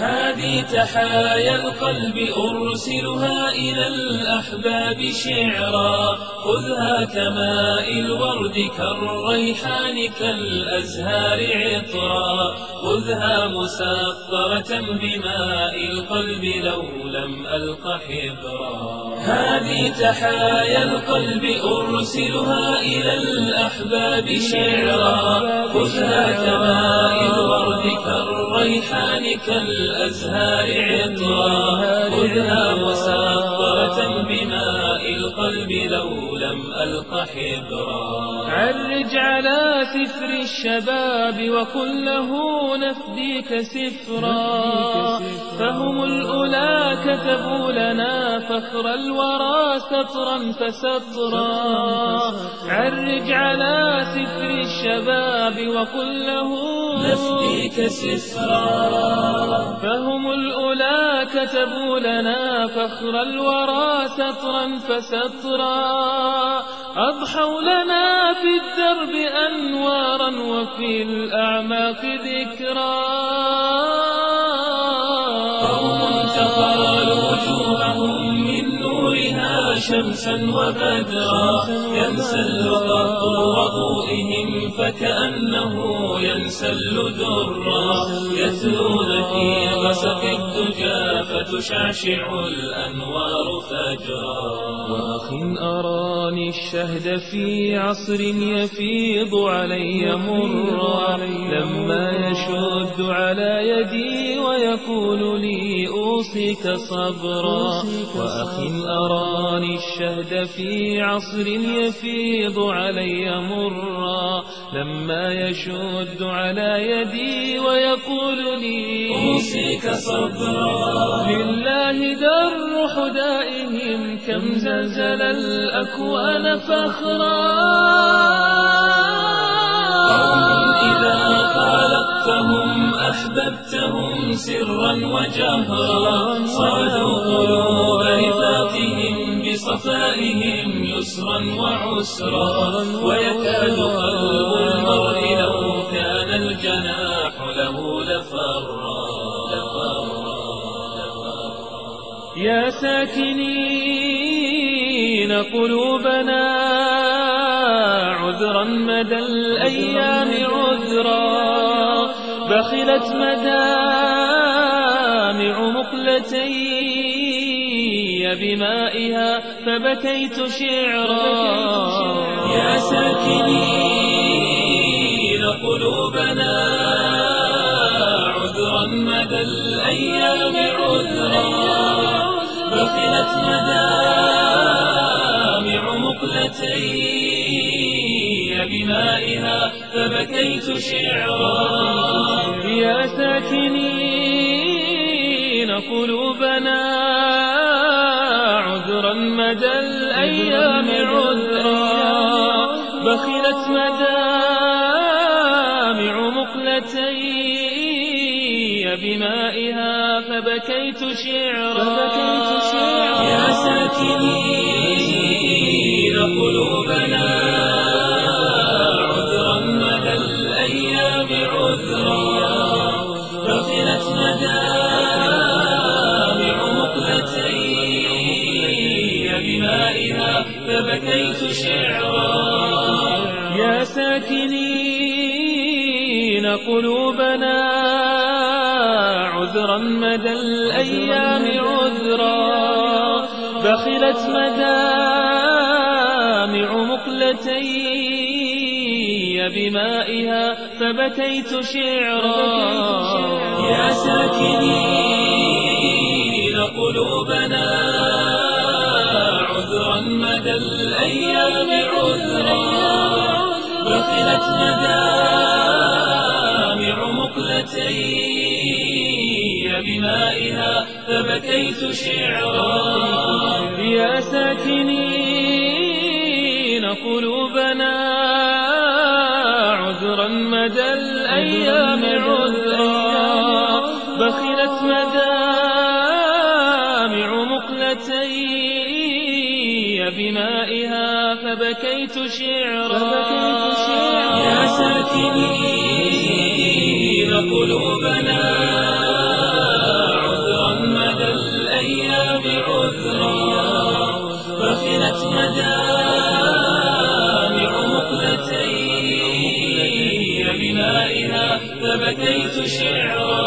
هذه تحايا القلب أرسلها إلى الأحباب شعرا، خذها كماء الورد كالريحان كالأزهار عطرا، خذها مسطرة بماء القلب لو لم ألق حبرا. هذه تحايا القلب أرسلها إلى الأحباب شعرا، خذها كماء الورد كالريحان كالأزهار عطرا، خذها مسطرة بماء القلب لو لم ألق حبرا. عرج على سفر الشباب وقل له نفديك سفرا، فهم الأولى كتبوا لنا فخر الورى سطرا فسطرا. عرج على سفر الشباب وقل له نفديك سفرا، فهم الأولى كتبوا لنا فخر الورى سطرا فسطرا. أضحوا لنا في الدرب أنوارا وفي الأعماق ذكرا. قوم تقالوا وجوههم من نورها شمسا وبدرا، ينسل قطر وضوئهم فكأنه ينسل درا، يتلون في غسق الدجى فتشعشع الأنوار فجرا. وأخ أراني الشهد في عصر يفيض علي مرا، لما يشد على يدي ويقول لي أوصيك صبرا. وأخ أراني الشهد في عصر يفيض علي مرا، لما يشد على يدي ويقول لي أوصيك صبرا. لله در حدائهم كم زلزل الأكوان فخرا. قوم إذا خالقتهم أحببتهم سرا وجهرا، صادوا قلوب رفاقهم بصفائهم يسرا وعسرا، ويكاد قلب المرء لو كان الجناح له لفرا. يا ساكنين قلوبنا عذرا مدى الأيام عذرا، بخلت مدامع مقلتي بمائها فبكيت شعرا. يا ساكنين قلوبنا عذرا مدى الأيام عذرا، بخلت مدامع مقلتي بمائها فبكيت شعرا. يا ساكنين قلوبنا عذرا مدى الأيام عذرا، بخلت مدامع مقلتي بمائها فبكيت شعرا. يا ساكنين قلوبنا عذرا مدى الأيام عذرا، بخلت مدامع مقلتي بمائها فبكيت شعرا. يا ساكنين قلوبنا عذرا مدى الأيام عذرا، بخلت مدامع مقلتي بمائها فبكيت شعرا. يا ساكنين قلوبنا عذرا مدى الأيام عذرا، بخلت مدامع مقلتي بمائها فبكيت شعرا. يا ساكنين قلوبنا عذرا مدى الأيام عذرا، بخلت مدامع مقلتي بمائها فبكيت شعرا. يا ساكنين قلوبنا فبكيت شعرا